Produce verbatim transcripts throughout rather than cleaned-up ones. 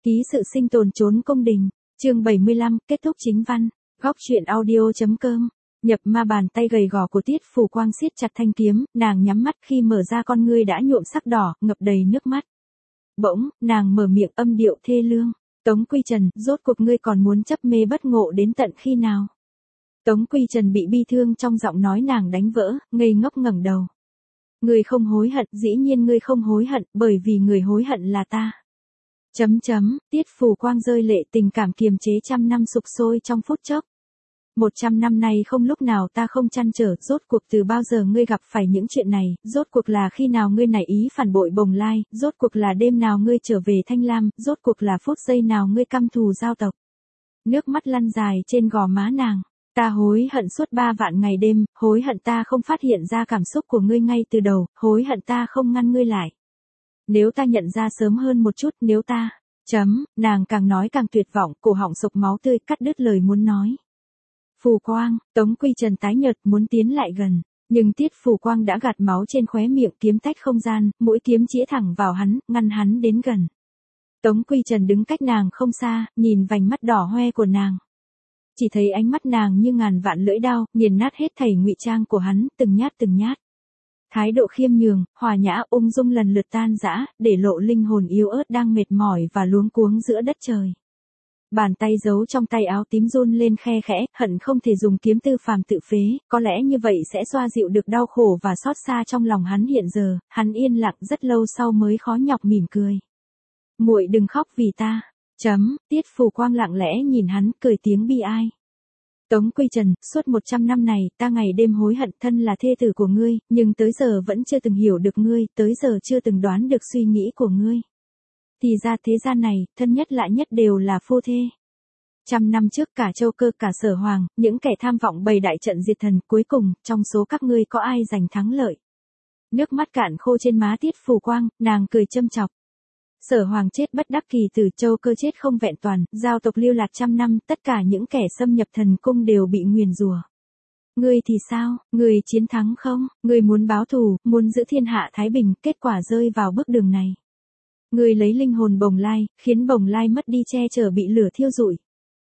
Ký sự sinh tồn trốn cung đình, chương bảy mươi lăm, kết thúc chính văn, góc truyện audio.com. Nhập ma, bàn tay gầy gò của Tiết Phù Quang siết chặt thanh kiếm, nàng nhắm mắt khi mở ra con ngươi đã nhuộm sắc đỏ, ngập đầy nước mắt. Bỗng, nàng mở miệng âm điệu thê lương, Tống Quy Trần, rốt cuộc ngươi còn muốn chấp mê bất ngộ đến tận khi nào? Tống Quy Trần bị bi thương trong giọng nói nàng đánh vỡ, ngây ngốc ngẩng đầu. Ngươi không hối hận, dĩ nhiên ngươi không hối hận, bởi vì người hối hận là ta. Chấm chấm, Tiết Phù Quang rơi lệ, tình cảm kiềm chế trăm năm sục sôi trong phút chốc. Một trăm năm nay không lúc nào ta không trăn trở, rốt cuộc từ bao giờ ngươi gặp phải những chuyện này, rốt cuộc là khi nào ngươi nảy ý phản bội Bồng Lai, rốt cuộc là đêm nào ngươi trở về Thanh Lam, rốt cuộc là phút giây nào ngươi căm thù giao tộc. Nước mắt lăn dài trên gò má nàng. Ta hối hận suốt ba vạn ngày đêm, hối hận ta không phát hiện ra cảm xúc của ngươi ngay từ đầu, hối hận ta không ngăn ngươi lại. Nếu ta nhận ra sớm hơn một chút, nếu ta, chấm, nàng càng nói càng tuyệt vọng, cổ họng sộc máu tươi, cắt đứt lời muốn nói. Phù Quang, Tống Quy Trần tái nhợt muốn tiến lại gần, nhưng Tiết Phù Quang đã gạt máu trên khóe miệng, kiếm tách không gian, mũi kiếm chĩa thẳng vào hắn, ngăn hắn đến gần. Tống Quy Trần đứng cách nàng không xa, nhìn vành mắt đỏ hoe của nàng. Chỉ thấy ánh mắt nàng như ngàn vạn lưỡi đao, nghiền nát hết thảy ngụy trang của hắn, từng nhát từng nhát. Thái độ khiêm nhường, hòa nhã, ung dung lần lượt tan rã, để lộ linh hồn yếu ớt đang mệt mỏi và luống cuống giữa đất trời. Bàn tay giấu trong tay áo tím run lên khe khẽ, hận không thể dùng kiếm tư phàm tự phế, có lẽ như vậy sẽ xoa dịu được đau khổ và xót xa trong lòng hắn hiện giờ. Hắn yên lặng rất lâu sau mới khó nhọc mỉm cười. Muội đừng khóc vì ta. Chấm, Tiết Phù Quang lặng lẽ nhìn hắn, cười tiếng bi ai. Tống Quy Trần, suốt một trăm năm này, ta ngày đêm hối hận thân là thê tử của ngươi, nhưng tới giờ vẫn chưa từng hiểu được ngươi, tới giờ chưa từng đoán được suy nghĩ của ngươi. Thì ra thế gian này, thân nhất lạ nhất đều là phu thê. Trăm năm trước cả Châu Cơ cả Sở Hoàng, những kẻ tham vọng bày đại trận diệt thần, cuối cùng, trong số các ngươi có ai giành thắng lợi? Nước mắt cạn khô trên má Tiết Phù Quang, nàng cười châm chọc. Sở Hoàng chết bất đắc kỳ tử, Châu Cơ chết không vẹn toàn, giao tộc lưu lạc trăm năm, tất cả những kẻ xâm nhập thần cung đều bị nguyền rủa. Ngươi thì sao, ngươi chiến thắng không, ngươi muốn báo thù, muốn giữ thiên hạ thái bình, kết quả rơi vào bước đường này. Ngươi lấy linh hồn Bồng Lai, khiến Bồng Lai mất đi che chở, bị lửa thiêu rụi.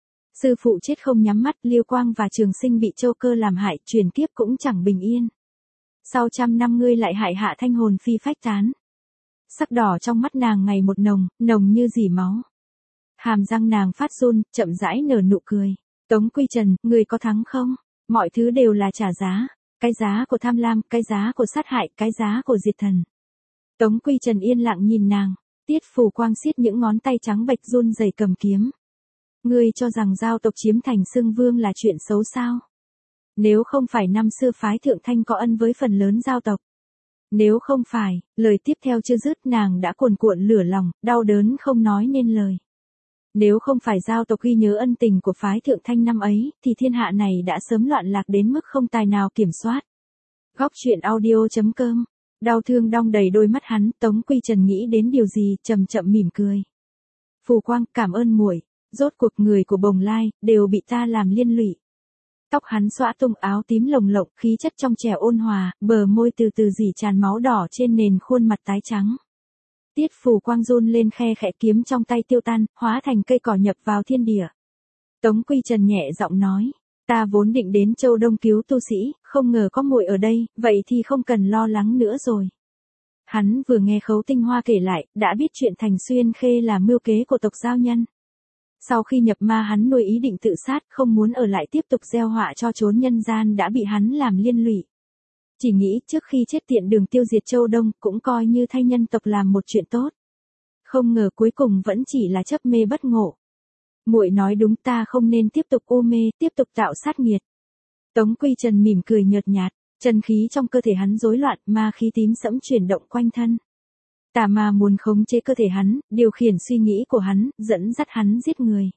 Sư phụ chết không nhắm mắt, Liêu Quang và Trường Sinh bị Châu Cơ làm hại, truyền kiếp cũng chẳng bình yên. Sau trăm năm ngươi lại hại hạ thanh hồn phi phách tán. Sắc đỏ trong mắt nàng ngày một nồng, nồng như dỉ máu. Hàm răng nàng phát run, chậm rãi nở nụ cười. Tống Quy Trần, ngươi có thắng không? Mọi thứ đều là trả giá. Cái giá của tham lam, cái giá của sát hại, cái giá của diệt thần. Tống Quy Trần yên lặng nhìn nàng. Tiết Phù Quang siết những ngón tay trắng bệch run rẩy cầm kiếm. Ngươi cho rằng giao tộc chiếm thành xưng vương là chuyện xấu sao? Nếu không phải năm xưa phái Thượng Thanh có ân với phần lớn giao tộc. Nếu không phải, lời tiếp theo chưa dứt nàng đã cuồn cuộn lửa lòng, đau đớn không nói nên lời. Nếu không phải giao tộc ghi nhớ ân tình của phái Thượng Thanh năm ấy, thì thiên hạ này đã sớm loạn lạc đến mức không tài nào kiểm soát. Góc truyện audio.com. Đau thương đong đầy đôi mắt hắn, Tống Quy Trần nghĩ đến điều gì, chậm chậm mỉm cười. Phù Quang, cảm ơn muội, rốt cuộc người của Bồng Lai đều bị ta làm liên lụy. Tóc hắn xõa tung, áo tím lồng lộng, khí chất trong trẻo ôn hòa, bờ môi từ từ rỉ tràn máu đỏ trên nền khuôn mặt tái trắng. Tiết Phù Quang run lên khe khẽ, kiếm trong tay tiêu tan, hóa thành cây cỏ nhập vào thiên địa. Tống Quy Trần nhẹ giọng nói, ta vốn định đến Châu Đông cứu tu sĩ, không ngờ có muội ở đây, vậy thì không cần lo lắng nữa rồi. Hắn vừa nghe Khấu Tinh Hoa kể lại, đã biết chuyện Thành Xuyên Khê là mưu kế của tộc giao nhân. Sau khi nhập ma hắn nuôi ý định tự sát, không muốn ở lại tiếp tục gieo họa cho chốn nhân gian đã bị hắn làm liên lụy. Chỉ nghĩ trước khi chết tiện đường tiêu diệt Châu Đông, cũng coi như thay nhân tộc làm một chuyện tốt. Không ngờ cuối cùng vẫn chỉ là chấp mê bất ngộ. Muội nói đúng, ta không nên tiếp tục u mê, tiếp tục tạo sát nghiệt. Tống Quy Trần mỉm cười nhợt nhạt, chân khí trong cơ thể hắn rối loạn, ma khí tím sẫm chuyển động quanh thân. Tà ma muốn khống chế cơ thể hắn, điều khiển suy nghĩ của hắn, dẫn dắt hắn giết người.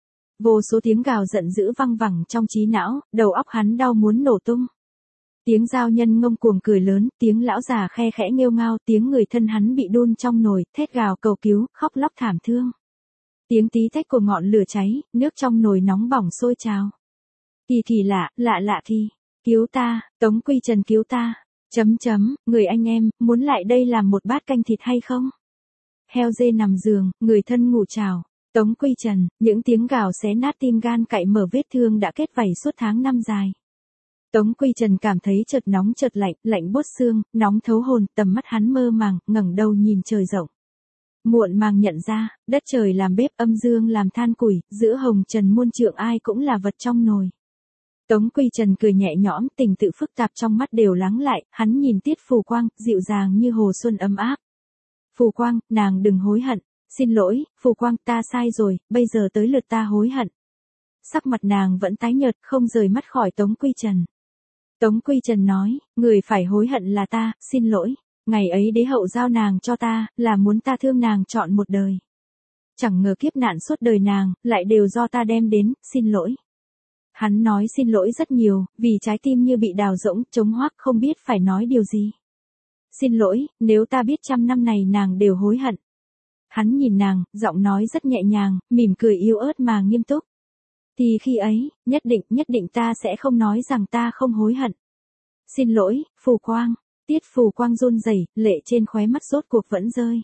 Vô số tiếng gào giận dữ văng vẳng trong trí não, đầu óc hắn đau muốn nổ tung. Tiếng giao nhân ngông cuồng cười lớn, tiếng lão già khe khẽ nghêu ngao, tiếng người thân hắn bị đun trong nồi, thét gào cầu cứu, khóc lóc thảm thương. Tiếng tí tách của ngọn lửa cháy, nước trong nồi nóng bỏng sôi trào. Kỳ kỳ lạ, lạ lạ thì, cứu ta, Tống Quy Trần cứu ta. Chấm chấm, người anh em, muốn lại đây làm một bát canh thịt hay không? Heo dê nằm giường, người thân ngủ trào. Tống Quy Trần, những tiếng gào xé nát tim gan cạy mở vết thương đã kết vảy suốt tháng năm dài. Tống Quy Trần cảm thấy chợt nóng chợt lạnh, lạnh buốt xương, nóng thấu hồn, tầm mắt hắn mơ màng, ngẩng đầu nhìn trời rộng. Muộn màng nhận ra, đất trời làm bếp, âm dương làm than củi, giữa hồng trần muôn trượng ai cũng là vật trong nồi. Tống Quy Trần cười nhẹ nhõm, tình tự phức tạp trong mắt đều lắng lại, hắn nhìn Tiết Phù Quang, dịu dàng như hồ xuân ấm áp. Phù Quang, nàng đừng hối hận. Xin lỗi, Phù Quang, ta sai rồi, bây giờ tới lượt ta hối hận. Sắc mặt nàng vẫn tái nhợt, không rời mắt khỏi Tống Quy Trần. Tống Quy Trần nói, người phải hối hận là ta, xin lỗi. Ngày ấy đế hậu giao nàng cho ta, là muốn ta thương nàng trọn một đời. Chẳng ngờ kiếp nạn suốt đời nàng, lại đều do ta đem đến, xin lỗi. Hắn nói xin lỗi rất nhiều, vì trái tim như bị đào rỗng, trống hoác không biết phải nói điều gì. Xin lỗi, nếu ta biết trăm năm này nàng đều hối hận. Hắn nhìn nàng, giọng nói rất nhẹ nhàng, mỉm cười yếu ớt mà nghiêm túc. Thì khi ấy, nhất định, nhất định ta sẽ không nói rằng ta không hối hận. Xin lỗi, Phù Quang. Tiết Phù Quang run rẩy, lệ trên khóe mắt rốt cuộc vẫn rơi.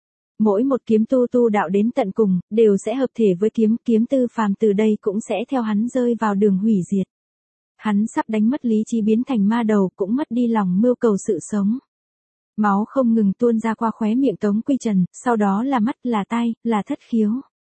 Mỗi một kiếm tu tu đạo đến tận cùng, đều sẽ hợp thể với kiếm, kiếm tư phàm từ đây cũng sẽ theo hắn rơi vào đường hủy diệt. Hắn sắp đánh mất lý trí biến thành ma đầu, cũng mất đi lòng mưu cầu sự sống. Máu không ngừng tuôn ra qua khóe miệng Tống Quy Trần, sau đó là mắt, là tai, là thất khiếu.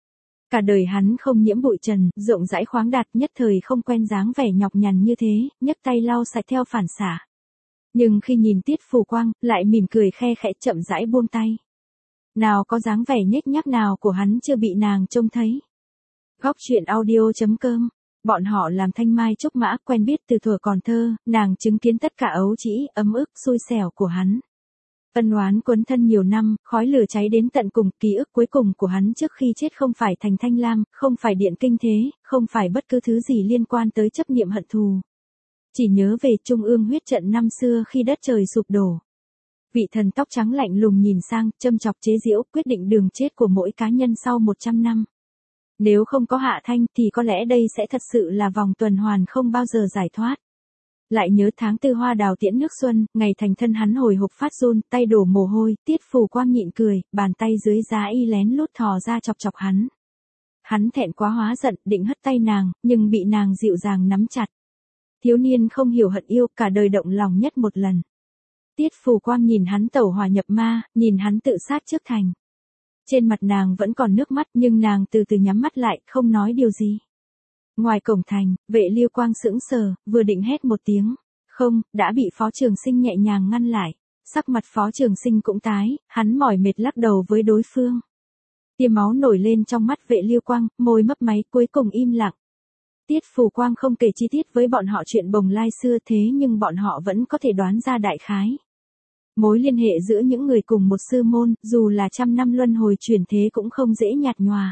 Cả đời hắn không nhiễm bụi trần, rộng rãi khoáng đạt, nhất thời không quen dáng vẻ nhọc nhằn như thế, nhấc tay lau sạch theo phản xạ. Nhưng khi nhìn Tiết Phù Quang, lại mỉm cười khe khẽ chậm rãi buông tay. Nào có dáng vẻ nhếch nhác nào của hắn chưa bị nàng trông thấy. Góc truyện audio chấm com. Bọn họ làm thanh mai trúc mã, quen biết từ thuở còn thơ, nàng chứng kiến tất cả ấu trĩ, ấm ức, xui xẻo của hắn. Ân oán quấn thân nhiều năm, khói lửa cháy đến tận cùng, ký ức cuối cùng của hắn trước khi chết không phải thành thanh lam, không phải điện kinh thế, không phải bất cứ thứ gì liên quan tới chấp niệm hận thù. Chỉ nhớ về trung ương huyết trận năm xưa khi đất trời sụp đổ. Vị thần tóc trắng lạnh lùng nhìn sang, châm chọc chế giễu, quyết định đường chết của mỗi cá nhân sau một trăm năm. Nếu không có Hạ Thanh thì có lẽ đây sẽ thật sự là vòng tuần hoàn không bao giờ giải thoát. Lại nhớ tháng tư hoa đào tiễn nước xuân, ngày thành thân hắn hồi hộp phát run, tay đổ mồ hôi, Tiết Phù Quang nhịn cười, bàn tay dưới giá y lén lút thò ra chọc chọc hắn. Hắn thẹn quá hóa giận, định hất tay nàng, nhưng bị nàng dịu dàng nắm chặt. Thiếu niên không hiểu hận yêu, cả đời động lòng nhất một lần. Tiết Phù Quang nhìn hắn tẩu hỏa nhập ma, nhìn hắn tự sát trước thành. Trên mặt nàng vẫn còn nước mắt, nhưng nàng từ từ nhắm mắt lại, không nói điều gì. Ngoài cổng thành, Vệ Liêu Quang sững sờ, vừa định hét một tiếng. Không, đã bị Phó Trường Sinh nhẹ nhàng ngăn lại. Sắc mặt Phó Trường Sinh cũng tái, hắn mỏi mệt lắc đầu với đối phương. Tia máu nổi lên trong mắt Vệ Liêu Quang, môi mấp máy, cuối cùng im lặng. Tiết Phù Quang không kể chi tiết với bọn họ chuyện bồng lai xưa, thế nhưng bọn họ vẫn có thể đoán ra đại khái. Mối liên hệ giữa những người cùng một sư môn, dù là trăm năm luân hồi chuyển thế cũng không dễ nhạt nhòa.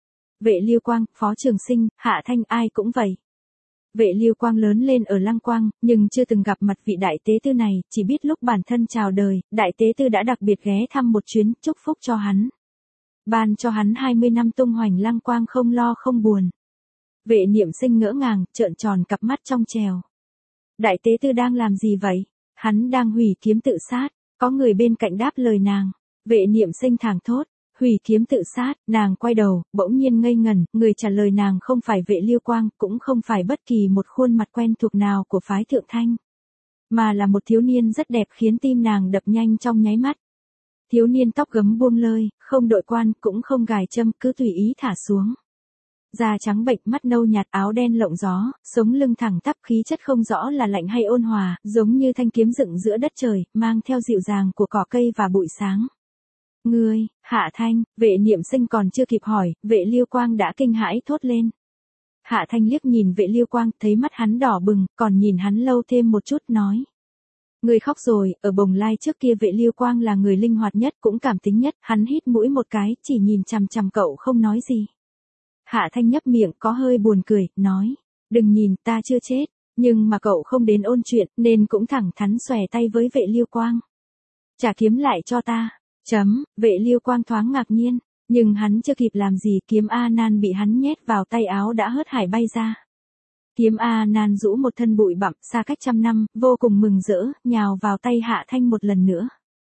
Vệ Liêu Quang, Phó Trường Sinh, Hạ Thanh ai cũng vậy. Vệ Liêu Quang lớn lên ở Lăng Quang, nhưng chưa từng gặp mặt vị đại tế tư này, chỉ biết lúc bản thân chào đời, đại tế tư đã đặc biệt ghé thăm một chuyến, chúc phúc cho hắn. Ban cho hắn hai mươi năm tung hoành Lăng Quang không lo không buồn. Vệ Niệm Sinh ngỡ ngàng, trợn tròn cặp mắt trong trèo. Đại tế tư đang làm gì vậy? Hắn đang hủy kiếm tự sát. Có người bên cạnh đáp lời nàng. Vệ Niệm Sinh thảng thốt. Hủy kiếm tự sát, nàng quay đầu, bỗng nhiên ngây ngẩn, người trả lời nàng không phải Vệ Liêu Quang, cũng không phải bất kỳ một khuôn mặt quen thuộc nào của phái Thượng Thanh. Mà là một thiếu niên rất đẹp khiến tim nàng đập nhanh trong nháy mắt. Thiếu niên tóc gấm buông lơi, không đội quan, cũng không gài châm, cứ tùy ý thả xuống. Da trắng bệch, mắt nâu nhạt, áo đen lộng gió, sống lưng thẳng tắp, khí chất không rõ là lạnh hay ôn hòa, giống như thanh kiếm dựng giữa đất trời, mang theo dịu dàng của cỏ cây và bụi sáng. Ngươi, Hạ Thanh, Vệ Niệm Sinh còn chưa kịp hỏi, Vệ Liêu Quang đã kinh hãi thốt lên. Hạ Thanh liếc nhìn Vệ Liêu Quang, thấy mắt hắn đỏ bừng, còn nhìn hắn lâu thêm một chút, nói. Ngươi khóc rồi, ở bồng lai trước kia Vệ Liêu Quang là người linh hoạt nhất, cũng cảm tính nhất, hắn hít mũi một cái, chỉ nhìn chằm chằm cậu không nói gì. Hạ Thanh nhấp miệng, có hơi buồn cười, nói. Đừng nhìn, ta chưa chết, nhưng mà cậu không đến ôn chuyện, nên cũng thẳng thắn xòe tay với Vệ Liêu Quang. Trả kiếm lại cho ta. Chấm, Vệ Liêu Quang thoáng ngạc nhiên, nhưng hắn chưa kịp làm gì, kiếm A Nan bị hắn nhét vào tay áo đã hớt hải bay ra. Kiếm A Nan rũ một thân bụi bặm, xa cách trăm năm, vô cùng mừng rỡ, nhào vào tay Hạ Thanh một lần nữa.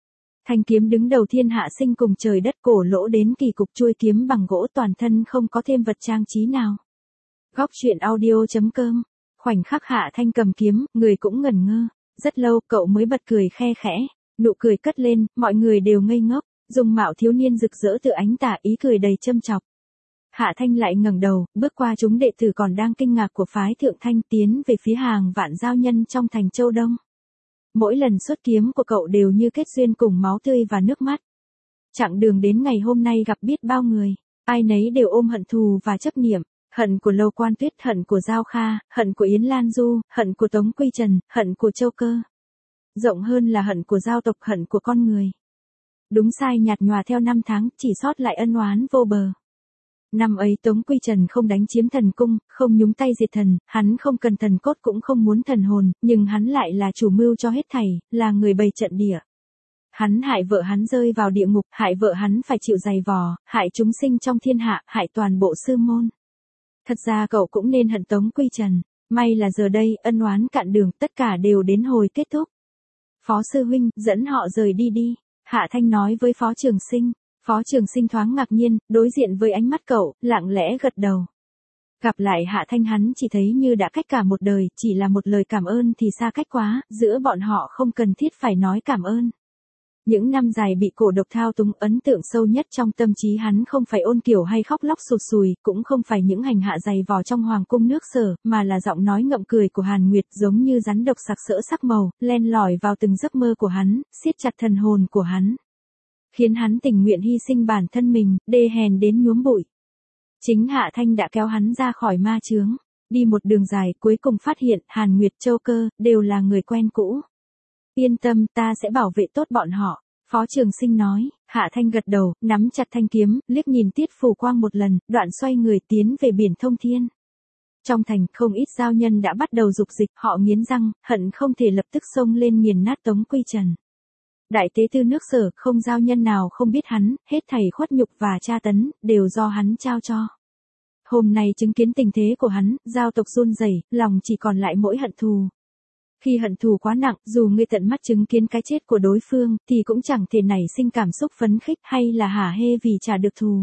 Thanh kiếm đứng đầu thiên hạ sinh cùng trời đất, cổ lỗ đến kỳ cục, chuôi kiếm bằng gỗ, toàn thân không có thêm vật trang trí nào. Góc truyện audio.com. Khoảnh khắc Hạ Thanh cầm kiếm, người cũng ngẩn ngơ. Rất lâu cậu mới bật cười khe khẽ. Nụ cười cất lên, mọi người đều ngây ngốc. Dung mạo thiếu niên rực rỡ từ ánh tà, ý cười đầy châm chọc. Hạ Thanh lại ngẩng đầu, bước qua chúng đệ tử còn đang kinh ngạc của phái Thượng Thanh, tiến về phía hàng vạn giao nhân trong thành Châu Đông. Mỗi lần xuất kiếm của cậu đều như kết duyên cùng máu tươi và nước mắt. Chặng đường đến ngày hôm nay gặp biết bao người, ai nấy đều ôm hận thù và chấp niệm. Hận của Lâu Quan Tuyết, hận của Giao Kha, hận của Yến Lan Du, hận của Tống Quy Trần, hận của Châu Cơ. Rộng hơn là hận của giao tộc, hận của con người. Đúng sai nhạt nhòa theo năm tháng, chỉ sót lại ân oán vô bờ. Năm ấy Tống Quy Trần không đánh chiếm thần cung, không nhúng tay diệt thần, hắn không cần thần cốt cũng không muốn thần hồn, nhưng hắn lại là chủ mưu cho hết thảy, là người bày trận địa. Hắn hại vợ hắn rơi vào địa ngục, hại vợ hắn phải chịu dày vò, hại chúng sinh trong thiên hạ, hại toàn bộ sư môn. Thật ra cậu cũng nên hận Tống Quy Trần, may là giờ đây ân oán cạn đường, tất cả đều đến hồi kết thúc. Phó sư huynh, dẫn họ rời đi đi, Hạ Thanh nói với Phó Trường Sinh. Phó Trường Sinh thoáng ngạc nhiên, đối diện với ánh mắt cậu, lặng lẽ gật đầu. Gặp lại Hạ Thanh hắn chỉ thấy như đã cách cả một đời, chỉ là một lời cảm ơn thì xa cách quá, giữa bọn họ không cần thiết phải nói cảm ơn. Những năm dài bị cổ độc thao túng, ấn tượng sâu nhất trong tâm trí hắn không phải ôn kiểu hay khóc lóc sụt sùi, cũng không phải những hành hạ dày vò trong hoàng cung nước Sở, mà là giọng nói ngậm cười của Hàn Nguyệt, giống như rắn độc sặc sỡ sắc màu, len lỏi vào từng giấc mơ của hắn, siết chặt thần hồn của hắn. Khiến hắn tình nguyện hy sinh bản thân mình, đê hèn đến nhuốm bụi. Chính Hạ Thanh đã kéo hắn ra khỏi ma chướng, đi một đường dài, cuối cùng phát hiện Hàn Nguyệt, Châu Cơ đều là người quen cũ. Yên tâm, ta sẽ bảo vệ tốt bọn họ, Phó Trường Sinh nói. Hạ Thanh gật đầu, nắm chặt thanh kiếm, liếc nhìn Tiết Phù Quang một lần, đoạn xoay người tiến về biển Thông Thiên. Trong thành, không ít giao nhân đã bắt đầu dục dịch, họ nghiến răng, hận không thể lập tức xông lên nghiền nát Tống Quy Trần. Đại tế tư nước Sở, không giao nhân nào không biết hắn, hết thảy khuất nhục và tra tấn, đều do hắn trao cho. Hôm nay chứng kiến tình thế của hắn, giao tộc run rẩy, lòng chỉ còn lại mỗi hận thù. Khi hận thù quá nặng, dù ngươi tận mắt chứng kiến cái chết của đối phương, thì cũng chẳng thể nảy sinh cảm xúc phấn khích hay là hả hê vì trả được thù.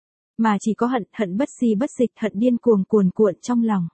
Mà chỉ có hận, hận bất di bất dịch, hận điên cuồng cuồn cuộn trong lòng.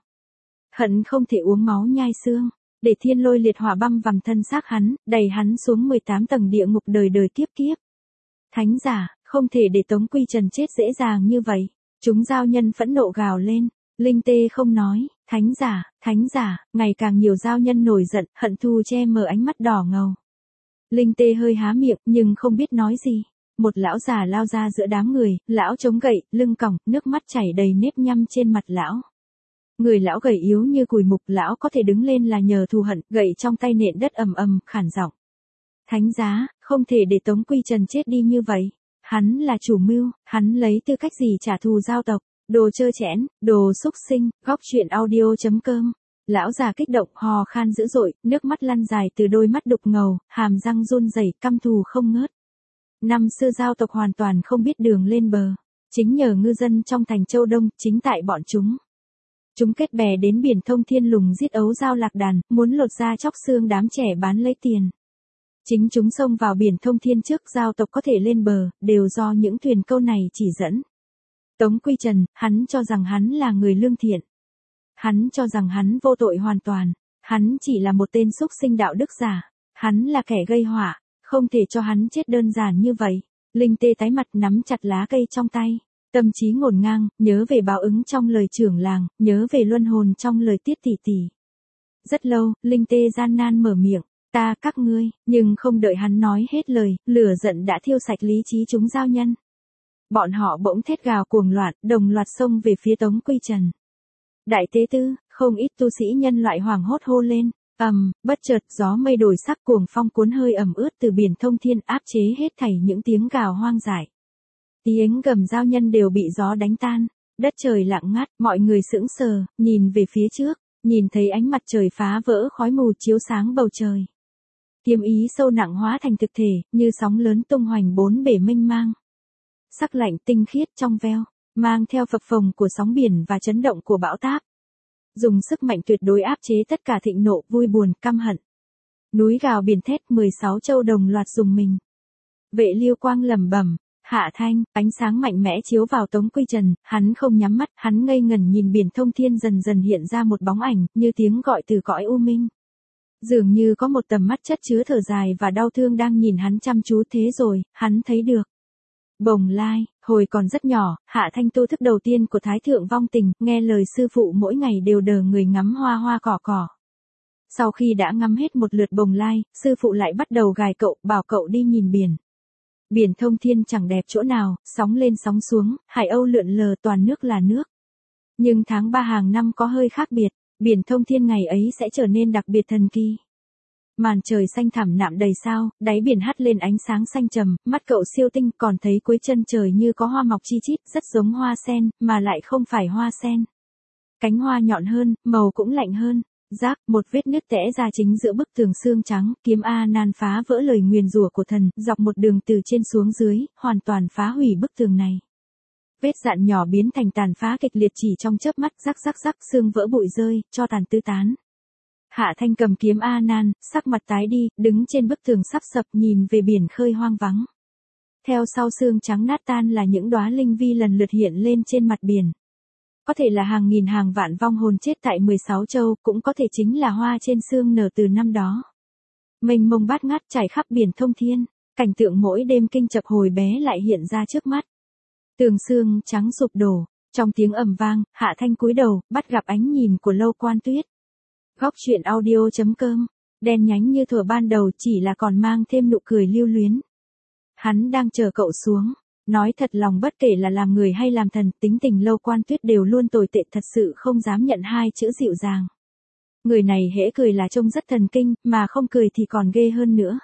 Hận không thể uống máu nhai xương. Để thiên lôi liệt hỏa băm vằm thân xác hắn, đẩy hắn xuống mười tám tầng địa ngục đời đời kiếp kiếp. Thánh giả, không thể để Tống Quy Trần chết dễ dàng như vậy. Chúng giao nhân phẫn nộ gào lên. Linh Tê không nói, thánh giả, thánh giả, ngày càng nhiều giao nhân nổi giận, hận thù che mờ ánh mắt đỏ ngầu. Linh Tê hơi há miệng, nhưng không biết nói gì. Một lão già lao ra giữa đám người, lão chống gậy, lưng còng, nước mắt chảy đầy nếp nhăm trên mặt lão. Người lão gầy yếu như cùi mục, lão có thể đứng lên là nhờ thù hận, gậy trong tay nện đất ầm ầm, khản giọng. Thánh giá, không thể để Tống Quy Trần chết đi như vậy. Hắn là chủ mưu, hắn lấy tư cách gì trả thù giao tộc, đồ trơ chẽn, đồ xúc sinh, góc truyện audio.com. Lão già kích động, hò khan dữ dội, nước mắt lăn dài từ đôi mắt đục ngầu, hàm răng run rẩy, căm thù không ngớt. Năm xưa giao tộc hoàn toàn không biết đường lên bờ, chính nhờ ngư dân trong thành Châu Đông, chính tại bọn chúng. Chúng kết bè đến biển Thông Thiên lùng giết ấu giao lạc đàn, muốn lột da chóc xương đám trẻ bán lấy tiền. Chính chúng xông vào biển Thông Thiên trước giao tộc có thể lên bờ, đều do những thuyền câu này chỉ dẫn. Tống Quy Trần, hắn cho rằng hắn là người lương thiện. Hắn cho rằng hắn vô tội hoàn toàn. Hắn chỉ là một tên xúc sinh đạo đức giả. Hắn là kẻ gây họa, không thể cho hắn chết đơn giản như vậy. Linh Tê tái mặt nắm chặt lá cây trong tay. Tâm trí ngổn ngang, nhớ về báo ứng trong lời trưởng làng, nhớ về luân hồn trong lời Tiết tỷ tỷ. Rất lâu, Linh Tê gian nan mở miệng, ta các ngươi, nhưng không đợi hắn nói hết lời, lửa giận đã thiêu sạch lý trí chúng giao nhân. Bọn họ bỗng thét gào cuồng loạn, đồng loạt xông về phía Tống Quy Trần. Đại tế tư, không ít tu sĩ nhân loại hoảng hốt hô lên, ầm, um, bất chợt gió mây đổi sắc, cuồng phong cuốn hơi ẩm ướt từ biển Thông Thiên, áp chế hết thảy những tiếng gào hoang dại. Tiếng gầm giao nhân đều bị gió đánh tan, đất trời lặng ngắt, mọi người sững sờ, nhìn về phía trước, nhìn thấy ánh mặt trời phá vỡ khói mù chiếu sáng bầu trời. Kiếm ý sâu nặng hóa thành thực thể, như sóng lớn tung hoành bốn bể mênh mang. Sắc lạnh tinh khiết trong veo, mang theo phập phồng của sóng biển và chấn động của bão táp. Dùng sức mạnh tuyệt đối áp chế tất cả thịnh nộ, vui buồn, căm hận. Núi gào biển thét, mười sáu châu đồng loạt dùng mình. Vệ Lưu Quang lẩm bẩm, Hạ Thanh, ánh sáng mạnh mẽ chiếu vào Tống Quy Trần, hắn không nhắm mắt, hắn ngây ngẩn nhìn biển thông thiên dần dần hiện ra một bóng ảnh, như tiếng gọi từ cõi u minh. Dường như có một tầm mắt chất chứa thở dài và đau thương đang nhìn hắn chăm chú thế rồi, hắn thấy được. Bồng Lai, hồi còn rất nhỏ, Hạ Thanh tu thức đầu tiên của Thái Thượng vong tình, nghe lời sư phụ mỗi ngày đều đờ người ngắm hoa hoa cỏ cỏ. Sau khi đã ngắm hết một lượt Bồng Lai, sư phụ lại bắt đầu gài cậu, bảo cậu đi nhìn biển. Biển thông thiên chẳng đẹp chỗ nào, sóng lên sóng xuống, hải âu lượn lờ toàn nước là nước. Nhưng tháng ba hàng năm có hơi khác biệt, biển thông thiên ngày ấy sẽ trở nên đặc biệt thần kỳ. Màn trời xanh thẳm nạm đầy sao, đáy biển hắt lên ánh sáng xanh trầm, mắt cậu siêu tinh còn thấy cuối chân trời như có hoa mọc chi chít, rất giống hoa sen, mà lại không phải hoa sen. Cánh hoa nhọn hơn, màu cũng lạnh hơn. Rác, một vết nứt tẽ ra chính giữa bức tường xương trắng, kiếm A Nan phá vỡ lời nguyền rủa của thần, dọc một đường từ trên xuống dưới, hoàn toàn phá hủy bức tường này. Vết dạn nhỏ biến thành tàn phá kịch liệt chỉ trong chớp mắt, rắc rắc rắc, xương vỡ bụi rơi, cho tàn tứ tán. Hạ Thanh cầm kiếm A Nan, sắc mặt tái đi, đứng trên bức tường sắp sập nhìn về biển khơi hoang vắng. Theo sau xương trắng nát tan là những đóa linh vi lần lượt hiện lên trên mặt biển. Có thể là hàng nghìn hàng vạn vong hồn chết tại mười sáu châu, cũng có thể chính là hoa trên xương nở từ năm đó. Mênh mông bát ngát trải khắp biển thông thiên, cảnh tượng mỗi đêm kinh chập hồi bé lại hiện ra trước mắt. Tường xương trắng sụp đổ, trong tiếng ầm vang, Hạ Thanh cúi đầu, bắt gặp ánh nhìn của Lâu Quan Tuyết. Góc truyện audio chấm com, đen nhánh như thuở ban đầu chỉ là còn mang thêm nụ cười lưu luyến. Hắn đang chờ cậu xuống. Nói thật lòng bất kể là làm người hay làm thần, tính tình Lâu Quan Tuyết đều luôn tồi tệ, thật sự không dám nhận hai chữ dịu dàng. Người này hễ cười là trông rất thần kinh, mà không cười thì còn ghê hơn nữa.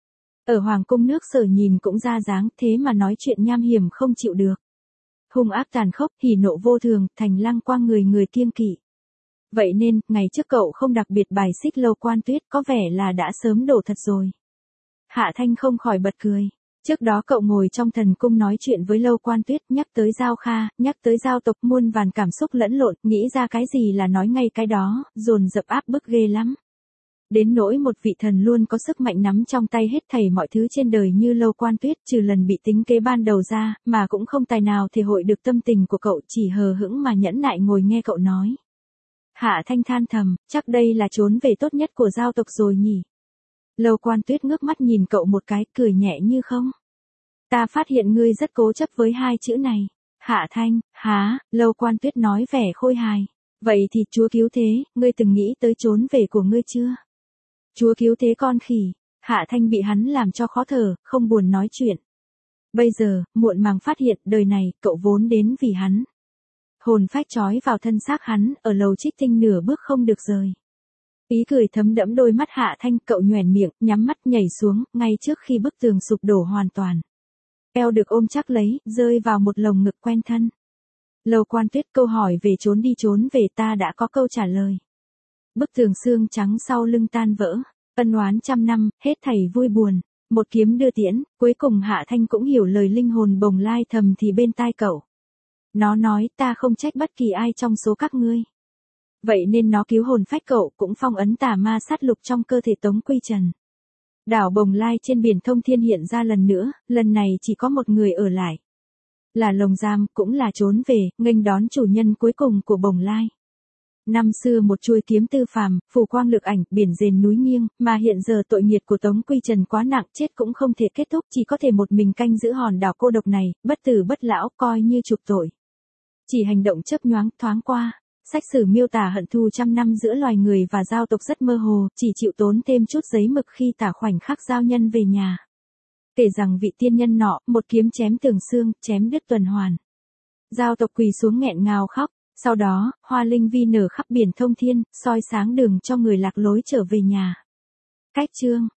Ở Hoàng cung nước Sở nhìn cũng ra dáng, thế mà nói chuyện nham hiểm không chịu được. Hung ác tàn khốc, hỉ nộ vô thường, thành lăng quang người người kiêng kỵ. Vậy nên, ngày trước cậu không đặc biệt bài xích Lâu Quan Tuyết, có vẻ là đã sớm đổ thật rồi. Hạ Thanh không khỏi bật cười. Trước đó cậu ngồi trong thần cung nói chuyện với Lâu Quan Tuyết, nhắc tới Giao Kha, nhắc tới giao tộc, muôn vàn cảm xúc lẫn lộn, nghĩ ra cái gì là nói ngay cái đó, dồn dập áp bức ghê lắm. Đến nỗi một vị thần luôn có sức mạnh nắm trong tay hết thảy mọi thứ trên đời như Lâu Quan Tuyết, trừ lần bị tính kế ban đầu ra, mà cũng không tài nào thể hội được tâm tình của cậu, chỉ hờ hững mà nhẫn nại ngồi nghe cậu nói. Hạ Thanh than thầm, chắc đây là trốn về tốt nhất của giao tộc rồi nhỉ. Lâu Quan Tuyết ngước mắt nhìn cậu một cái, cười nhẹ như không. Ta phát hiện ngươi rất cố chấp với hai chữ này. Hạ Thanh, há, Lâu Quan Tuyết nói vẻ khôi hài. Vậy thì Chúa Cứu Thế, ngươi từng nghĩ tới trốn về của ngươi chưa? Chúa Cứu Thế con khỉ. Hạ Thanh bị hắn làm cho khó thở, không buồn nói chuyện. Bây giờ, muộn màng phát hiện, đời này, cậu vốn đến vì hắn. Hồn phách trói vào thân xác hắn, ở lầu Trích Tinh nửa bước không được rời. Ý cười thấm đẫm đôi mắt Hạ Thanh, cậu nhoẻn miệng, nhắm mắt nhảy xuống, ngay trước khi bức tường sụp đổ hoàn toàn. Eo được ôm chắc lấy, rơi vào một lồng ngực quen thân. Lâu Quan Tuyết, câu hỏi về trốn đi trốn về ta đã có câu trả lời. Bức tường xương trắng sau lưng tan vỡ, ân oán trăm năm, hết thảy vui buồn, một kiếm đưa tiễn, cuối cùng Hạ Thanh cũng hiểu lời linh hồn Bồng Lai thầm thì bên tai cậu. Nó nói, ta không trách bất kỳ ai trong số các ngươi. Vậy nên nó cứu hồn phách cậu, cũng phong ấn tà ma sát lục trong cơ thể Tống Quy Trần. Đảo Bồng Lai trên biển thông thiên hiện ra lần nữa, lần này chỉ có một người ở lại. Là lồng giam, cũng là trốn về, nghênh đón chủ nhân cuối cùng của Bồng Lai. Năm xưa một chuôi kiếm tư phàm, phù quang lực ảnh, biển rền núi nghiêng, mà hiện giờ tội nghiệt của Tống Quy Trần quá nặng, chết cũng không thể kết thúc, chỉ có thể một mình canh giữ hòn đảo cô độc này, bất tử bất lão, coi như chuộc tội. Chỉ hành động chớp nhoáng, thoáng qua. Sách sử miêu tả hận thù trăm năm giữa loài người và giao tộc rất mơ hồ, chỉ chịu tốn thêm chút giấy mực khi tả khoảnh khắc giao nhân về nhà. Kể rằng vị tiên nhân nọ, một kiếm chém tường xương, chém đứt tuần hoàn. Giao tộc quỳ xuống nghẹn ngào khóc, sau đó, hoa linh vi nở khắp biển thông thiên, soi sáng đường cho người lạc lối trở về nhà. Cách chương